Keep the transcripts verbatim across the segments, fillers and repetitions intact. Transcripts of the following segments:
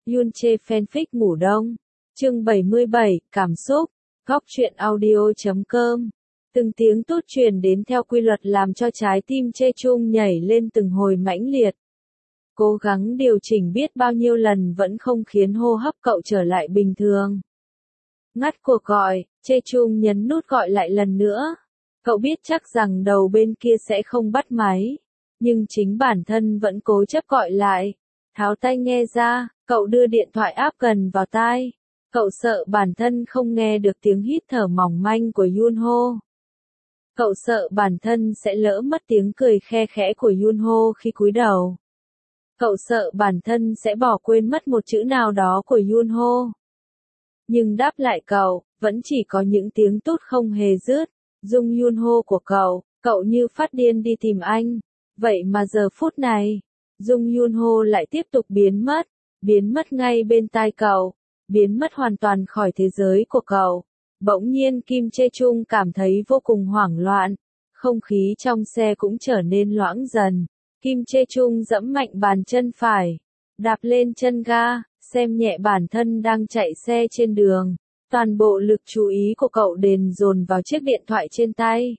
Yoon Chae fanfic ngủ đông. Chương bảy mươi bảy, cảm xúc. Góc truyện audio chấm com. Từng tiếng tút truyền đến theo quy luật làm cho trái tim Chae Chung nhảy lên từng hồi mãnh liệt. Cố gắng điều chỉnh biết bao nhiêu lần vẫn không khiến hô hấp cậu trở lại bình thường. Ngắt cuộc gọi, Chae Chung nhấn nút gọi lại lần nữa. Cậu biết chắc rằng đầu bên kia sẽ không bắt máy. Nhưng chính bản thân vẫn cố chấp gọi lại. Tháo tai nghe ra, cậu đưa điện thoại áp gần vào tai. Cậu sợ bản thân không nghe được tiếng hít thở mỏng manh của Yoon Ho. Cậu sợ bản thân sẽ lỡ mất tiếng cười khe khẽ của Yoon Ho khi cúi đầu. Cậu sợ bản thân sẽ bỏ quên mất một chữ nào đó của Yoon Ho. Nhưng đáp lại cậu, vẫn chỉ có những tiếng tút không hề dứt. Dung Yoon Ho của cậu, cậu như phát điên đi tìm anh. Vậy mà giờ phút này, Dung Yoon Ho lại tiếp tục biến mất, biến mất ngay bên tai cậu, biến mất hoàn toàn khỏi thế giới của cậu. Bỗng nhiên Kim Chae Chung cảm thấy vô cùng hoảng loạn, không khí trong xe cũng trở nên loãng dần. Kim Chae Chung giẫm mạnh bàn chân phải, đạp lên chân ga, xem nhẹ bản thân đang chạy xe trên đường. Toàn bộ lực chú ý của cậu đền dồn vào chiếc điện thoại trên tay.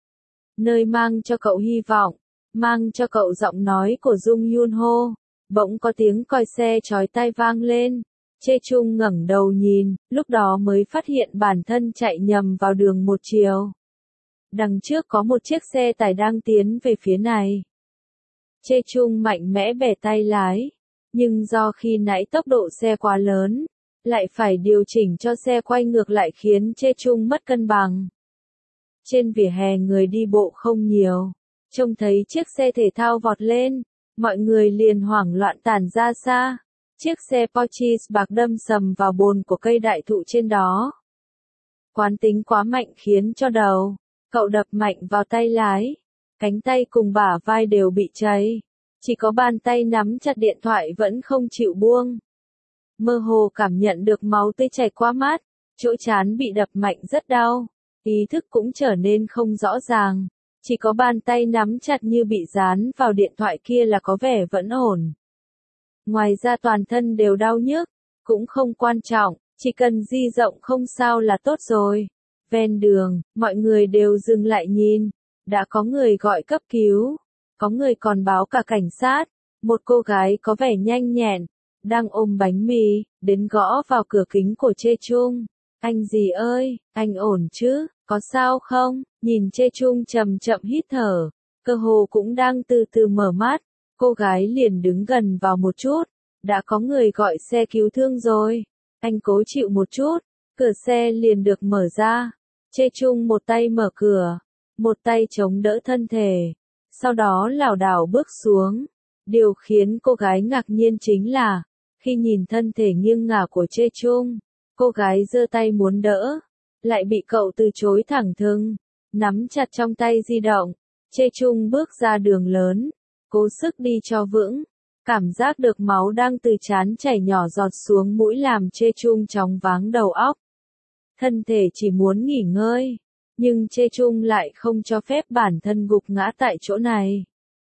Nơi mang cho cậu hy vọng, mang cho cậu giọng nói của Dung Yoon Ho. Bỗng có tiếng còi xe chói tai vang lên. Chae Chung ngẩng đầu nhìn, lúc đó mới phát hiện bản thân chạy nhầm vào đường một chiều. Đằng trước có một chiếc xe tải đang tiến về phía này. Chae Chung mạnh mẽ bẻ tay lái, nhưng do khi nãy tốc độ xe quá lớn, lại phải điều chỉnh cho xe quay ngược lại khiến Chae Chung mất cân bằng. Trên vỉa hè người đi bộ không nhiều, trông thấy chiếc xe thể thao vọt lên, mọi người liền hoảng loạn tản ra xa. Chiếc xe Porsche bạc đâm sầm vào bồn của cây đại thụ trên đó. Quán tính quá mạnh khiến cho đầu cậu đập mạnh vào tay lái, cánh tay cùng bả vai đều bị cháy, chỉ có bàn tay nắm chặt điện thoại vẫn không chịu buông. Mơ hồ cảm nhận được máu tươi chảy qua mắt, chỗ trán bị đập mạnh rất đau, ý thức cũng trở nên không rõ ràng, chỉ có bàn tay nắm chặt như bị dán vào điện thoại kia là có vẻ vẫn ổn. Ngoài ra toàn thân đều đau nhức, cũng không quan trọng, chỉ cần di rộng không sao là tốt rồi. Ven đường, mọi người đều dừng lại nhìn, đã có người gọi cấp cứu, có người còn báo cả cảnh sát. Một cô gái có vẻ nhanh nhẹn, đang ôm bánh mì, đến gõ vào cửa kính của Chae Chung. Anh gì ơi, anh ổn chứ, có sao không? Nhìn Chae Chung chậm chậm hít thở, cơ hồ cũng đang từ từ mở mắt. Cô gái liền đứng gần vào một chút, đã có người gọi xe cứu thương rồi, anh cố chịu một chút, cửa xe liền được mở ra. Chae Chung một tay mở cửa, một tay chống đỡ thân thể, sau đó lảo đảo bước xuống. Điều khiến cô gái ngạc nhiên chính là, khi nhìn thân thể nghiêng ngả của Chae Chung, cô gái giơ tay muốn đỡ, lại bị cậu từ chối thẳng thừng, nắm chặt trong tay di động. Chae Chung bước ra đường lớn, cố sức đi cho vững, cảm giác được máu đang từ trán chảy nhỏ giọt xuống mũi làm Chae Chung chóng váng đầu óc. Thân thể chỉ muốn nghỉ ngơi, nhưng Chae Chung lại không cho phép bản thân gục ngã tại chỗ này.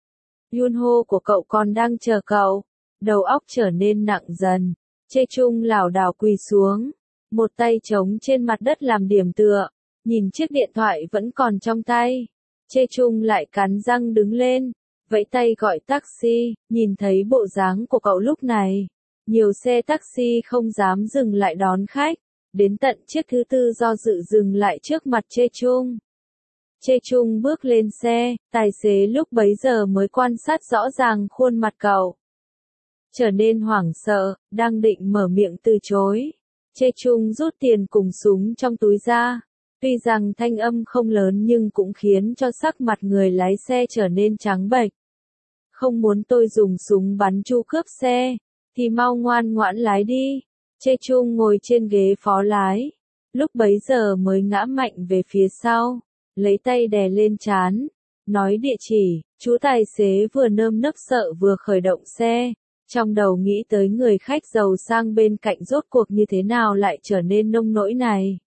Yoon Ho của cậu còn đang chờ cậu, đầu óc trở nên nặng dần. Chae Chung lảo đảo quỳ xuống, một tay chống trên mặt đất làm điểm tựa, nhìn chiếc điện thoại vẫn còn trong tay. Chae Chung lại cắn răng đứng lên, vẫy tay gọi taxi. Nhìn thấy bộ dáng của cậu lúc này, nhiều xe taxi không dám dừng lại đón khách, đến tận chiếc thứ tư do dự dừng lại trước mặt Chae Chung. Chae Chung bước lên xe, tài xế lúc bấy giờ mới quan sát rõ ràng khuôn mặt cậu. Trở nên hoảng sợ, đang định mở miệng từ chối. Chae Chung rút tiền cùng súng trong túi ra. Tuy rằng thanh âm không lớn nhưng cũng khiến cho sắc mặt người lái xe trở nên trắng bệch. Không muốn tôi dùng súng bắn chu cướp xe, thì mau ngoan ngoãn lái đi. Chae Chung ngồi trên ghế phó lái, lúc bấy giờ mới ngã mạnh về phía sau, lấy tay đè lên trán, nói địa chỉ. Chú tài xế vừa nơm nớp sợ vừa khởi động xe, trong đầu nghĩ tới người khách giàu sang bên cạnh rốt cuộc như thế nào lại trở nên nông nỗi này.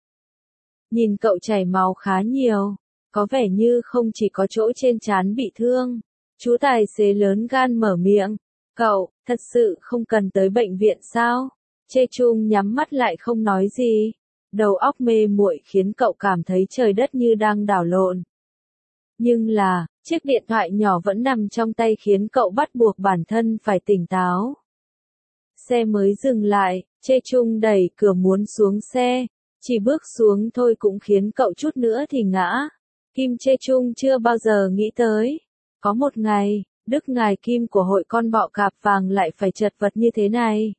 Nhìn cậu chảy máu khá nhiều, có vẻ như không chỉ có chỗ trên trán bị thương. Chú tài xế lớn gan mở miệng, cậu, Thật sự không cần tới bệnh viện sao? Chê Chung nhắm mắt lại không nói gì. Đầu óc mê muội khiến cậu cảm thấy trời đất như đang đảo lộn. Nhưng là, chiếc điện thoại nhỏ vẫn nằm trong tay khiến cậu bắt buộc bản thân phải tỉnh táo. Xe mới dừng lại, Chê Chung đẩy cửa muốn xuống xe. Chỉ bước xuống thôi cũng khiến cậu chút nữa thì ngã. Kim Chê Chung chưa bao giờ nghĩ tới. Có một ngày, đức ngài Kim của hội con bọ cạp vàng lại phải chật vật như thế này.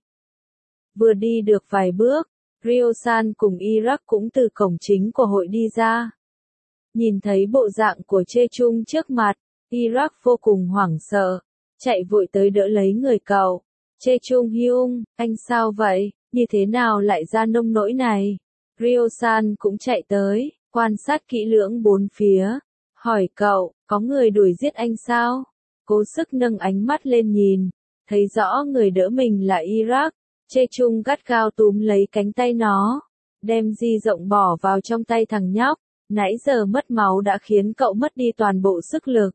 Vừa đi được vài bước, Ryo-san cùng Iraq cũng từ cổng chính của hội đi ra. Nhìn thấy bộ dạng của Chê Chung trước mặt, Iraq vô cùng hoảng sợ, chạy vội tới đỡ lấy người cậu. Chê Chung Hyung, anh sao vậy, như thế nào lại ra nông nỗi này? Ryo-san cũng chạy tới, quan sát kỹ lưỡng bốn phía, hỏi cậu, có người đuổi giết anh sao? Cố sức nâng ánh mắt lên nhìn, thấy rõ người đỡ mình là Iraq. Chê Chung gắt gao túm lấy cánh tay nó, đem di rộng bỏ vào trong tay thằng nhóc, nãy giờ mất máu đã khiến cậu mất đi toàn bộ sức lực.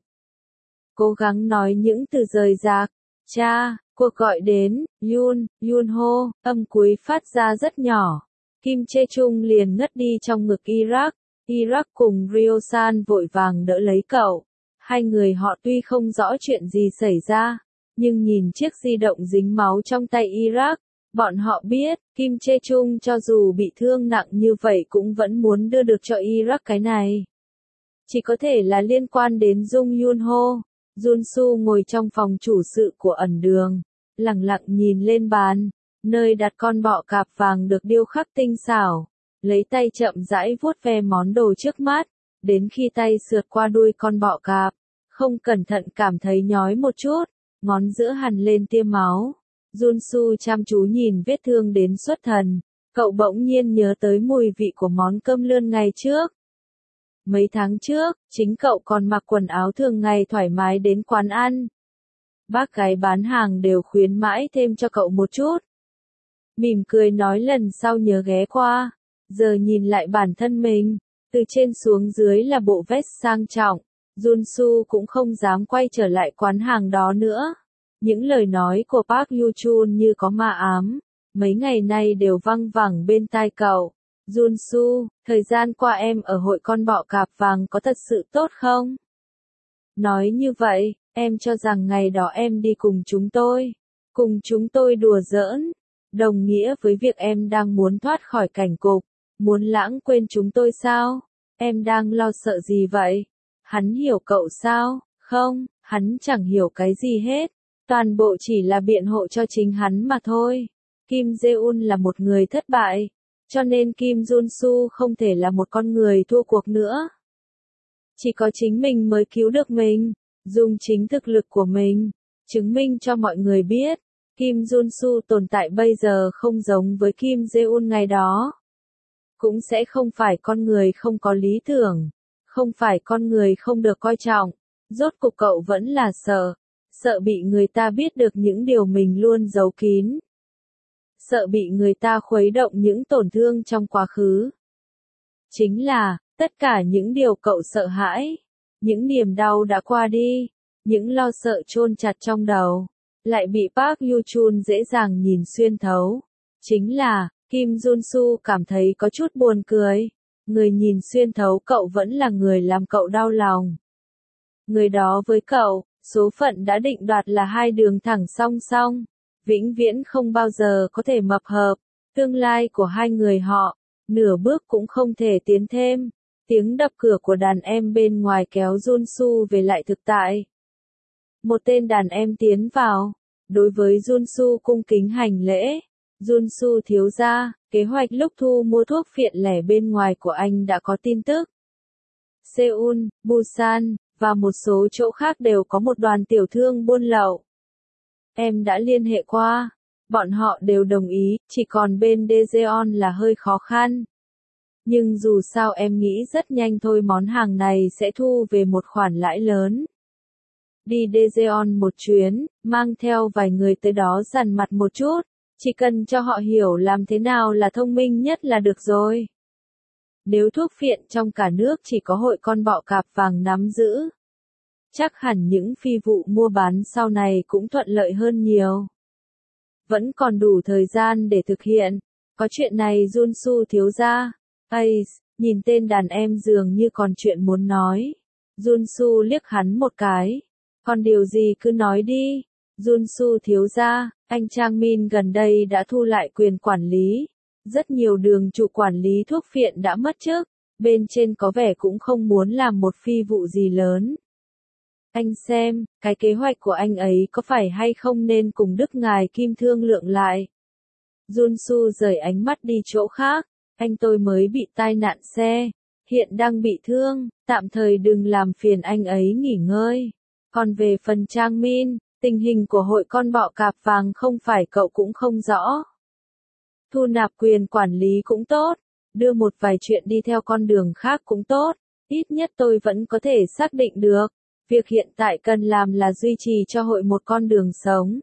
Cố gắng nói những từ rời rạc, cha, cuộc gọi đến, Yun, Yun hô, âm cuối phát ra rất nhỏ. Kim Chê Chung liền ngất đi trong ngực Iraq, Iraq cùng Ryo-san vội vàng đỡ lấy cậu. Hai người họ tuy không rõ chuyện gì xảy ra, nhưng nhìn chiếc di động dính máu trong tay Iraq, bọn họ biết, Kim Chê Chung cho dù bị thương nặng như vậy cũng vẫn muốn đưa được cho Iraq cái này. Chỉ có thể là liên quan đến Jung Yun Ho. Jun Su ngồi trong phòng chủ sự của ẩn đường, lặng lặng nhìn lên bàn, nơi đặt con bọ cạp vàng được điêu khắc tinh xảo, lấy tay chậm rãi vuốt ve món đồ trước mắt, đến khi tay sượt qua đuôi con bọ cạp, không cẩn thận cảm thấy nhói một chút, ngón giữa hằn lên tia máu. Jun Su chăm chú nhìn vết thương đến xuất thần, cậu bỗng nhiên nhớ tới mùi vị của món cơm lươn ngày trước. Mấy tháng trước, chính cậu còn mặc quần áo thường ngày thoải mái đến quán ăn. Bác gái bán hàng đều khuyến mãi thêm cho cậu một chút. Mỉm cười nói lần sau nhớ ghé qua. Giờ nhìn lại bản thân mình, từ trên xuống dưới là bộ vest sang trọng, Jun Su cũng không dám quay trở lại quán hàng đó nữa. Những lời nói của Park Yu Chun như có ma ám, mấy ngày nay đều văng vẳng bên tai cậu. Jun Su, thời gian qua em ở hội con bọ cạp vàng có thật sự tốt không? Nói như vậy, em cho rằng ngày đó em đi cùng chúng tôi, cùng chúng tôi đùa giỡn, đồng nghĩa với việc em đang muốn thoát khỏi cảnh cục, muốn lãng quên chúng tôi sao? Em đang lo sợ gì vậy? Hắn hiểu cậu sao? Không, hắn chẳng hiểu cái gì hết. Toàn bộ chỉ là biện hộ cho chính hắn mà thôi. Kim Jae-un là một người thất bại, cho nên Kim Jun Su không thể là một con người thua cuộc nữa. Chỉ có chính mình mới cứu được mình, dùng chính thực lực của mình, chứng minh cho mọi người biết, Kim Jun Su tồn tại bây giờ không giống với Kim Jae-un ngày đó. Cũng sẽ không phải con người không có lý tưởng, không phải con người không được coi trọng, rốt cuộc cậu vẫn là sợ. Sợ bị người ta biết được những điều mình luôn giấu kín. Sợ bị người ta khuấy động những tổn thương trong quá khứ. Chính là, tất cả những điều cậu sợ hãi, những niềm đau đã qua đi, những lo sợ chôn chặt trong đầu, lại bị Park Yu Chun dễ dàng nhìn xuyên thấu. Chính là, Kim Jun Su cảm thấy có chút buồn cười. Người nhìn xuyên thấu cậu vẫn là người làm cậu đau lòng. Người đó với cậu, số phận đã định đoạt là hai đường thẳng song song, vĩnh viễn không bao giờ có thể mập hợp, tương lai của hai người họ, nửa bước cũng không thể tiến thêm. Tiếng đập cửa của đàn em bên ngoài kéo Jun Su về lại thực tại. Một tên đàn em tiến vào, đối với Jun Su cung kính hành lễ. Jun Su thiếu gia, kế hoạch lúc thu mua thuốc phiện lẻ bên ngoài của anh đã có tin tức. Seoul, Busan và một số chỗ khác đều có một đoàn tiểu thương buôn lậu. Em đã liên hệ qua, bọn họ đều đồng ý, chỉ còn bên Daejeon là hơi khó khăn. Nhưng dù sao em nghĩ rất nhanh thôi món hàng này sẽ thu về một khoản lãi lớn. Đi Daejeon một chuyến, mang theo vài người tới đó dằn mặt một chút, chỉ cần cho họ hiểu làm thế nào là thông minh nhất là được rồi. Nếu thuốc phiện trong cả nước chỉ có hội con bọ cạp vàng nắm giữ, chắc hẳn những phi vụ mua bán sau này cũng thuận lợi hơn nhiều. vẫn còn đủ thời gian để thực hiện. Có chuyện này Junsu thiếu gia. Ace, nhìn tên đàn em dường như còn chuyện muốn nói. Junsu liếc hắn một cái. Còn điều gì cứ nói đi. Junsu thiếu gia, anh Trang Min gần đây đã thu lại quyền quản lý. Rất nhiều đường trụ quản lý thuốc phiện đã mất chức. Bên trên có vẻ cũng không muốn làm một phi vụ gì lớn. Anh xem, cái kế hoạch của anh ấy có phải hay không nên cùng Đức Ngài Kim thương lượng lại. Junsu rời ánh mắt đi chỗ khác. Anh tôi mới bị tai nạn xe. Hiện đang bị thương, tạm thời đừng làm phiền anh ấy nghỉ ngơi. Còn về phần Trang Min, tình hình của hội con bọ cạp vàng không phải cậu cũng không rõ. Thu nạp quyền quản lý cũng tốt, đưa một vài chuyện đi theo con đường khác cũng tốt, ít nhất tôi vẫn có thể xác định được. Việc hiện tại cần làm là duy trì cho hội một con đường sống.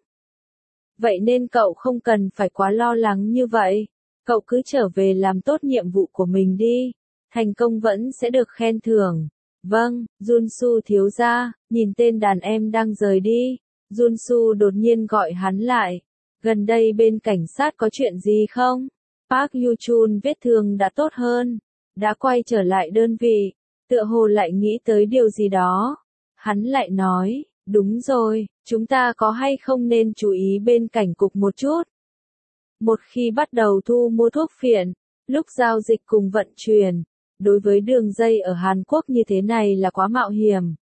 Vậy nên cậu không cần phải quá lo lắng như vậy. Cậu cứ trở về làm tốt nhiệm vụ của mình đi. Thành công vẫn sẽ được khen thưởng. Vâng, Junsu thiếu gia, nhìn tên đàn em đang rời đi. Junsu đột nhiên gọi hắn lại. Gần đây bên cảnh sát có chuyện gì không? Park Yu-chun vết thương đã tốt hơn. Đã quay trở lại đơn vị. Tựa hồ lại nghĩ tới điều gì đó. Hắn lại nói, đúng rồi, chúng ta có hay không nên chú ý bên cảnh cục một chút. Một khi bắt đầu thu mua thuốc phiện, lúc giao dịch cùng vận chuyển, đối với đường dây ở Hàn Quốc như thế này là quá mạo hiểm.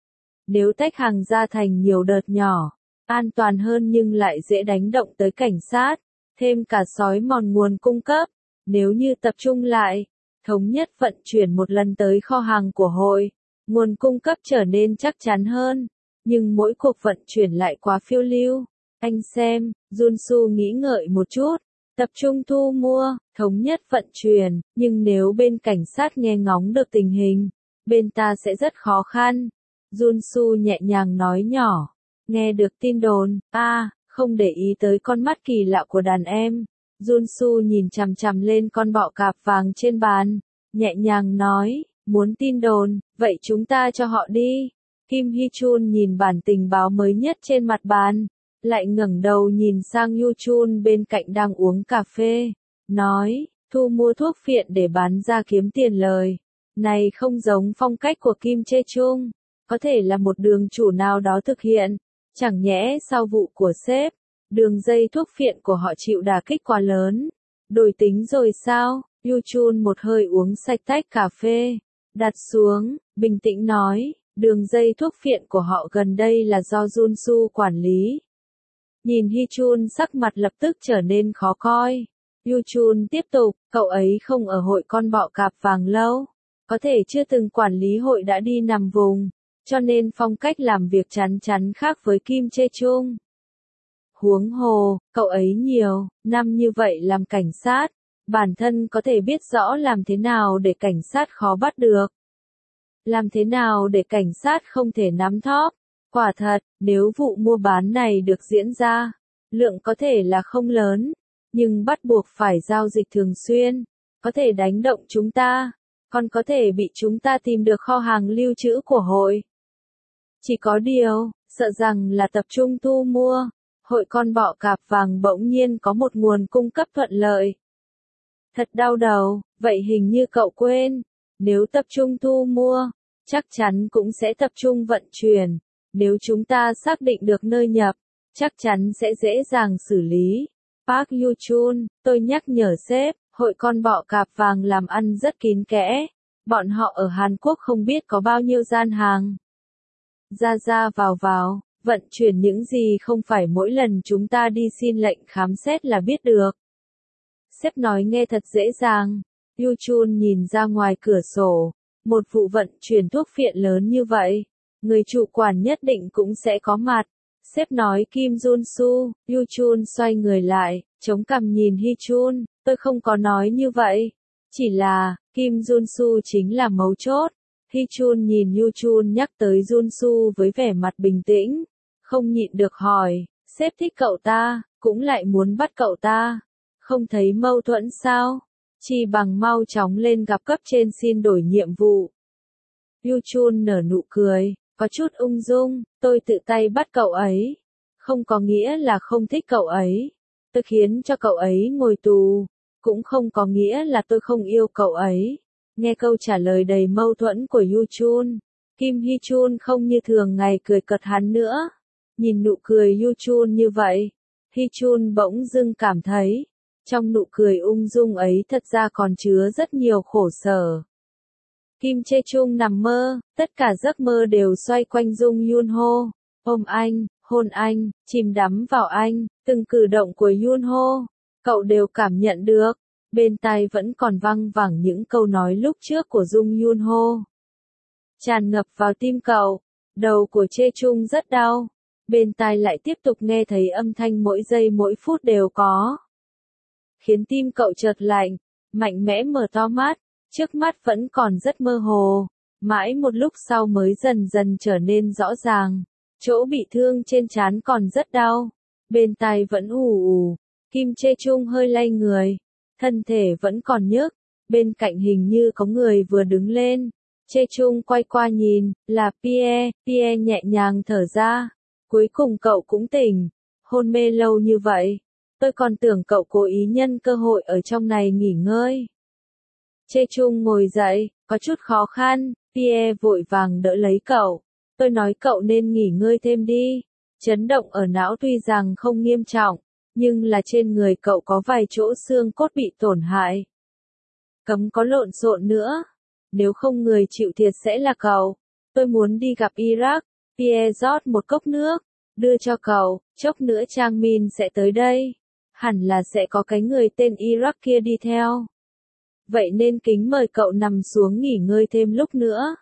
Nếu tách hàng ra thành nhiều đợt nhỏ, an toàn hơn nhưng lại dễ đánh động tới cảnh sát, thêm cả sói mòn nguồn cung cấp. Nếu như tập trung lại, thống nhất vận chuyển một lần tới kho hàng của hội, nguồn cung cấp trở nên chắc chắn hơn, nhưng mỗi cuộc vận chuyển lại quá phiêu lưu. Anh xem, Junsu nghĩ ngợi một chút, tập trung thu mua, thống nhất vận chuyển, nhưng nếu bên cảnh sát nghe ngóng được tình hình, bên ta sẽ rất khó khăn. Junsu nhẹ nhàng nói nhỏ, nghe được tin đồn, a, à, không để ý tới con mắt kỳ lạ của đàn em. Junsu nhìn chằm chằm lên con bọ cạp vàng trên bàn, nhẹ nhàng nói, muốn tin đồn, vậy chúng ta cho họ đi. Kim Hee-chun nhìn bản tình báo mới nhất trên mặt bàn, lại ngẩng đầu nhìn sang Yu-chun bên cạnh đang uống cà phê, nói, thu mua thuốc phiện để bán ra kiếm tiền lời. Này không giống phong cách của Kim Chae-chung, có thể là một đường chủ nào đó thực hiện, chẳng nhẽ sau vụ của sếp, đường dây thuốc phiện của họ chịu đả kích quá lớn. Đổi tính rồi sao? Yu-chun một hơi uống sạch tách cà phê, đặt xuống, bình tĩnh nói, đường dây thuốc phiện của họ gần đây là do Junsu quản lý. Nhìn Hee-chun sắc mặt lập tức trở nên khó coi. Yu-chun tiếp tục, cậu ấy không ở hội con bọ cạp vàng lâu, có thể chưa từng quản lý hội đã đi nằm vùng, cho nên phong cách làm việc chắn chắn khác với Kim Chae-chung. Huống hồ, cậu ấy nhiều năm như vậy làm cảnh sát, bản thân có thể biết rõ làm thế nào để cảnh sát khó bắt được. Làm thế nào để cảnh sát không thể nắm thóp. Quả thật, nếu vụ mua bán này được diễn ra, lượng có thể là không lớn, nhưng bắt buộc phải giao dịch thường xuyên, có thể đánh động chúng ta, còn có thể bị chúng ta tìm được kho hàng lưu trữ của hội. Chỉ có điều, sợ rằng là tập trung thu mua, hội con bọ cạp vàng bỗng nhiên có một nguồn cung cấp thuận lợi. Thật đau đầu, vậy hình như cậu quên, nếu tập trung thu mua, chắc chắn cũng sẽ tập trung vận chuyển. Nếu chúng ta xác định được nơi nhập, chắc chắn sẽ dễ dàng xử lý. Park Yu-chun, tôi nhắc nhở sếp, hội con bọ cạp vàng làm ăn rất kín kẽ. Bọn họ ở Hàn Quốc không biết có bao nhiêu gian hàng. Ra ra vào vào, vận chuyển những gì không phải mỗi lần chúng ta đi xin lệnh khám xét là biết được. Sếp nói nghe thật dễ dàng. Yu-chun nhìn ra ngoài cửa sổ, một vụ vận chuyển thuốc phiện lớn như vậy. Người chủ quản nhất định cũng sẽ có mặt. Sếp nói Kim Junsu, Yu-chun xoay người lại, chống cằm nhìn Hee-chun, tôi không có nói như vậy. Chỉ là, Kim Junsu chính là mấu chốt. Hee-chun nhìn Yu-chun nhắc tới Junsu với vẻ mặt bình tĩnh, không nhịn được hỏi, sếp thích cậu ta, cũng lại muốn bắt cậu ta. Không thấy mâu thuẫn sao? Chỉ bằng mau chóng lên gặp cấp trên xin đổi nhiệm vụ. Yu-chun nở nụ cười. Có chút ung dung, tôi tự tay bắt cậu ấy. Không có nghĩa là không thích cậu ấy. Tôi khiến cho cậu ấy ngồi tù, cũng không có nghĩa là tôi không yêu cậu ấy. Nghe câu trả lời đầy mâu thuẫn của Yu Chun, Kim Hee Chun không như thường ngày cười cợt hắn nữa. Nhìn nụ cười Yu Chun như vậy, Hee Chun bỗng dưng cảm thấy, trong nụ cười ung dung ấy thật ra còn chứa rất nhiều khổ sở. Kim Chae Chung nằm mơ, tất cả giấc mơ đều xoay quanh Jung Yun Ho, ôm anh, hôn anh, chìm đắm vào anh, từng cử động của Yun Ho, cậu đều cảm nhận được, bên tai vẫn còn văng vẳng những câu nói lúc trước của Jung Yun Ho. Tràn ngập vào tim cậu, đầu của Chae Chung rất đau, bên tai lại tiếp tục nghe thấy âm thanh mỗi giây mỗi phút đều có. Khiến tim cậu chợt lạnh, mạnh mẽ mở to mắt, trước mắt vẫn còn rất mơ hồ, mãi một lúc sau mới dần dần trở nên rõ ràng. Chỗ bị thương trên trán còn rất đau, bên tai vẫn ù ù, Kim Chae Chung hơi lay người, thân thể vẫn còn nhức, bên cạnh hình như có người vừa đứng lên. Chae Chung quay qua nhìn, là Pierre, Pierre nhẹ nhàng thở ra, cuối cùng cậu cũng tỉnh, hôn mê lâu như vậy, tôi còn tưởng cậu cố ý nhân cơ hội ở trong này nghỉ ngơi. Chae Chung ngồi dậy, có chút khó khăn, Pierre vội vàng đỡ lấy cậu. Tôi nói cậu nên nghỉ ngơi thêm đi. Chấn động ở não tuy rằng không nghiêm trọng, nhưng là trên người cậu có vài chỗ xương cốt bị tổn hại. Cấm có lộn xộn nữa. Nếu không người chịu thiệt sẽ là cậu. Tôi muốn đi gặp Iraq. Pierre rót một cốc nước, đưa cho cậu, chốc nữa Trang Min sẽ tới đây. Hẳn là sẽ có cái người tên Iraq kia đi theo. Vậy nên kính mời cậu nằm xuống nghỉ ngơi thêm lúc nữa.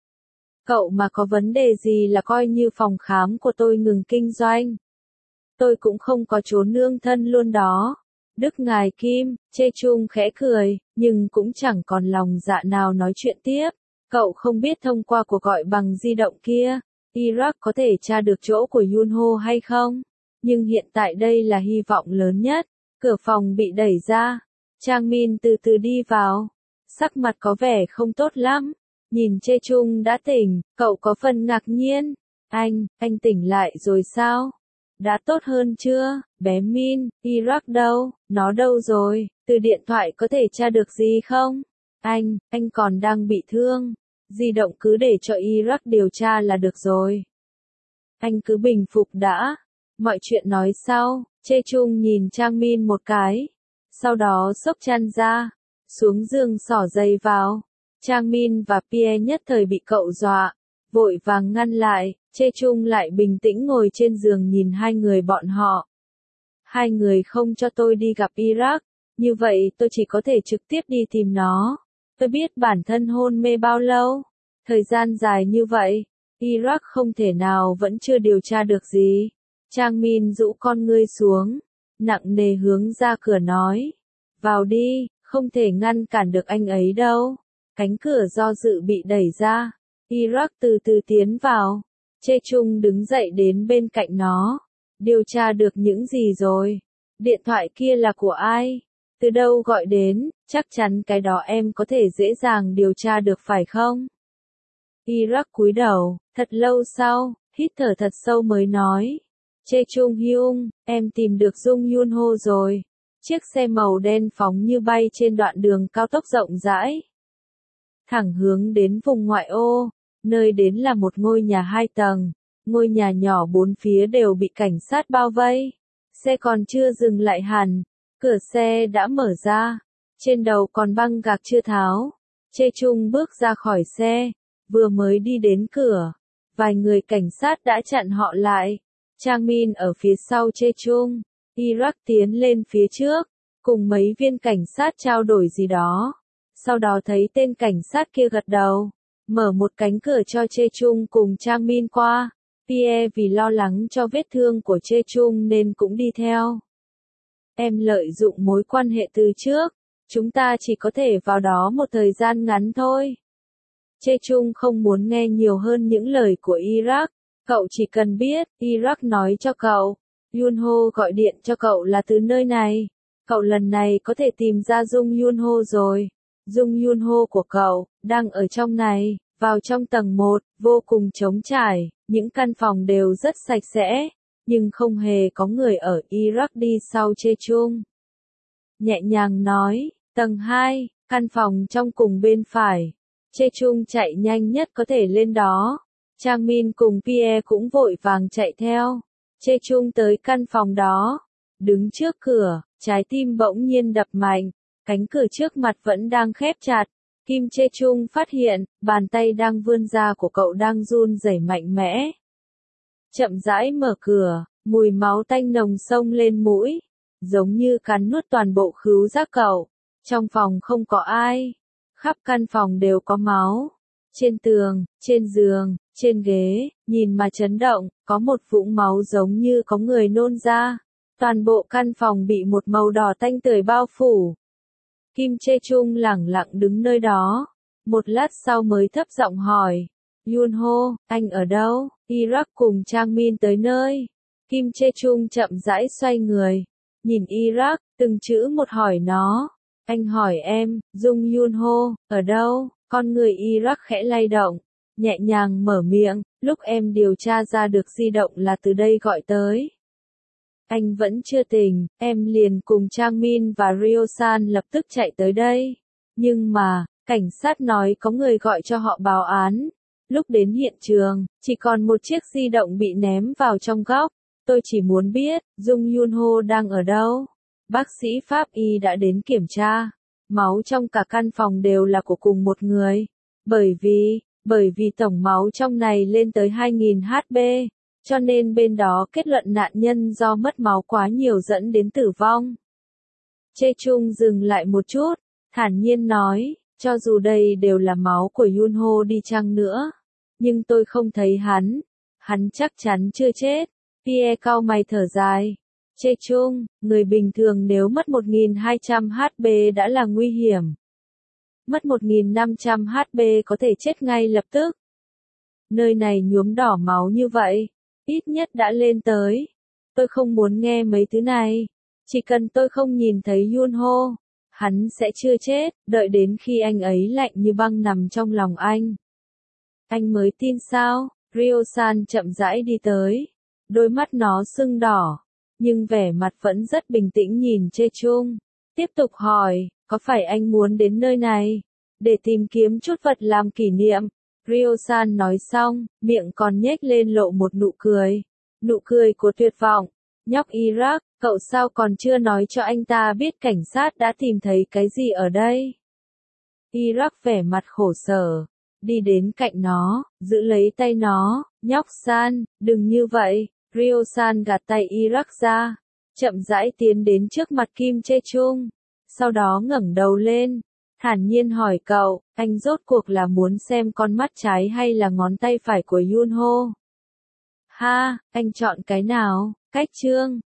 Cậu mà có vấn đề gì là coi như phòng khám của tôi ngừng kinh doanh. Tôi cũng không có trốn nương thân luôn đó. Đức ngài Kim, Chae Chung khẽ cười, nhưng cũng chẳng còn lòng dạ nào nói chuyện tiếp. Cậu không biết thông qua cuộc gọi bằng di động kia, Iraq có thể tra được chỗ của Yun Ho hay không? Nhưng hiện tại đây là hy vọng lớn nhất. Cửa phòng bị đẩy ra. Trang Min từ từ đi vào. Sắc mặt có vẻ không tốt lắm. Nhìn Chae Chung đã tỉnh, cậu có phần ngạc nhiên. Anh, anh tỉnh lại rồi sao? Đã tốt hơn chưa, bé Min? Iraq đâu? Nó đâu rồi? Từ điện thoại có thể tra được gì không? Anh, anh còn đang bị thương. Di động cứ để cho Iraq điều tra là được rồi. Anh cứ bình phục đã. Mọi chuyện nói sau. Chae Chung nhìn Trang Min một cái. Sau đó xốc chăn ra. Xuống giường xỏ giày vào. Trang Min và Pierre nhất thời bị cậu dọa, vội vàng ngăn lại, Chae Chung lại bình tĩnh ngồi trên giường nhìn hai người bọn họ. Hai người không cho tôi đi gặp Iraq, như vậy tôi chỉ có thể trực tiếp đi tìm nó. Tôi biết bản thân hôn mê bao lâu, thời gian dài như vậy, Iraq không thể nào vẫn chưa điều tra được gì. Trang Min rũ con ngươi xuống, nặng nề hướng ra cửa nói, vào đi, không thể ngăn cản được anh ấy đâu. Cánh cửa do dự bị đẩy ra, Iraq từ từ tiến vào, Chae Chung đứng dậy đến bên cạnh nó, điều tra được những gì rồi, điện thoại kia là của ai, từ đâu gọi đến, chắc chắn cái đó em có thể dễ dàng điều tra được phải không? Iraq cúi đầu, thật lâu sau, hít thở thật sâu mới nói, Chae Chung Hyung, em tìm được Jung Yun Ho rồi, chiếc xe màu đen phóng như bay trên đoạn đường cao tốc rộng rãi. Thẳng hướng đến vùng ngoại ô, nơi đến là một ngôi nhà hai tầng, ngôi nhà nhỏ bốn phía đều bị cảnh sát bao vây. Xe còn chưa dừng lại hẳn, cửa xe đã mở ra, trên đầu còn băng gạc chưa tháo. Chae Chung bước ra khỏi xe, vừa mới đi đến cửa, vài người cảnh sát đã chặn họ lại. Trang Min ở phía sau Chae Chung, Iraq tiến lên phía trước, cùng mấy viên cảnh sát trao đổi gì đó. Sau đó thấy tên cảnh sát kia gật đầu, mở một cánh cửa cho Chae Chung cùng Trang Min qua. Pierre vì lo lắng cho vết thương của Chae Chung nên cũng đi theo. Em lợi dụng mối quan hệ từ trước, chúng ta chỉ có thể vào đó một thời gian ngắn thôi. Chae Chung không muốn nghe nhiều hơn những lời của Iraq, cậu chỉ cần biết, Iraq nói cho cậu, Yun Ho gọi điện cho cậu là từ nơi này. Cậu lần này có thể tìm ra Jung Yun Ho rồi. Jung Yun Ho của cậu, đang ở trong này, vào trong tầng một, vô cùng trống trải, những căn phòng đều rất sạch sẽ. nhưng không hề có người ở Iraq đi sau Chê Chung. Nhẹ nhàng nói, tầng hai, căn phòng trong cùng bên phải. Chê Chung chạy nhanh nhất có thể lên đó. Trang Min cùng Pierre cũng vội vàng chạy theo. Chê Chung tới căn phòng đó. Đứng trước cửa, trái tim bỗng nhiên đập mạnh. Cánh cửa trước mặt vẫn đang khép chặt. Kim Chê Chung phát hiện, bàn tay đang vươn ra của cậu đang run rẩy mạnh mẽ. Chậm rãi mở cửa, mùi máu tanh nồng xông lên mũi. Giống như cắn nuốt toàn bộ khứu giác cậu. Trong phòng không có ai. Khắp căn phòng đều có máu. Trên tường, trên giường, trên ghế, nhìn mà chấn động, có một vũng máu giống như có người nôn ra. Toàn bộ căn phòng bị một màu đỏ tanh tưởi bao phủ. Kim Chê Chung lẳng lặng đứng nơi đó. Một lát sau mới thấp giọng hỏi. Yunho, anh ở đâu? Iraq cùng Trang Min tới nơi. Kim Chê Chung chậm rãi xoay người. Nhìn Iraq, từng chữ một hỏi nó. Anh hỏi em, Dung Yunho, ở đâu? Con người Iraq khẽ lay động. Nhẹ nhàng mở miệng, lúc em điều tra ra được di động là từ đây gọi tới. Anh vẫn chưa tỉnh, em liền cùng Trang Min và Ryo-san lập tức chạy tới đây. Nhưng mà, cảnh sát nói có người gọi cho họ báo án. Lúc đến hiện trường, chỉ còn một chiếc di động bị ném vào trong góc. Tôi chỉ muốn biết, Dung Yunho đang ở đâu. Bác sĩ pháp y đã đến kiểm tra. Máu trong cả căn phòng đều là của cùng một người. Bởi vì, bởi vì tổng máu trong này lên tới hai nghìn H B. Cho nên bên đó kết luận nạn nhân do mất máu quá nhiều dẫn đến tử vong. Chê Chung dừng lại một chút, thản nhiên nói, cho dù đây đều là máu của Yunho đi chăng nữa. Nhưng tôi không thấy hắn. Hắn chắc chắn chưa chết. Pierre cau mày thở dài. Chê Chung, người bình thường nếu mất một nghìn hai trăm H B đã là nguy hiểm. Mất một nghìn năm trăm H B có thể chết ngay lập tức. Nơi này nhuốm đỏ máu như vậy, ít nhất đã lên tới. Tôi không muốn nghe mấy thứ này. Chỉ cần tôi không nhìn thấy Yunho, hắn sẽ chưa chết, đợi đến khi anh ấy lạnh như băng nằm trong lòng anh. Anh mới tin sao? Ryo-san chậm rãi đi tới. Đôi mắt nó sưng đỏ, nhưng vẻ mặt vẫn rất bình tĩnh nhìn Chê Chung. Tiếp tục hỏi, có phải anh muốn đến nơi này để tìm kiếm chút vật làm kỷ niệm? Ryo-san nói xong, miệng còn nhếch lên lộ một nụ cười. Nụ cười của tuyệt vọng. Nhóc Iraq, cậu sao còn chưa nói cho anh ta biết cảnh sát đã tìm thấy cái gì ở đây? Iraq vẻ mặt khổ sở. Đi đến cạnh nó, giữ lấy tay nó. Nhóc San, đừng như vậy. Ryo-san gạt tay Iraq ra. Chậm rãi tiến đến trước mặt Kim Chê Chung. Sau đó ngẩng đầu lên. Thản nhiên hỏi cậu, anh rốt cuộc là muốn xem con mắt trái hay là ngón tay phải của Yunho? Ha, anh chọn cái nào? Cách chương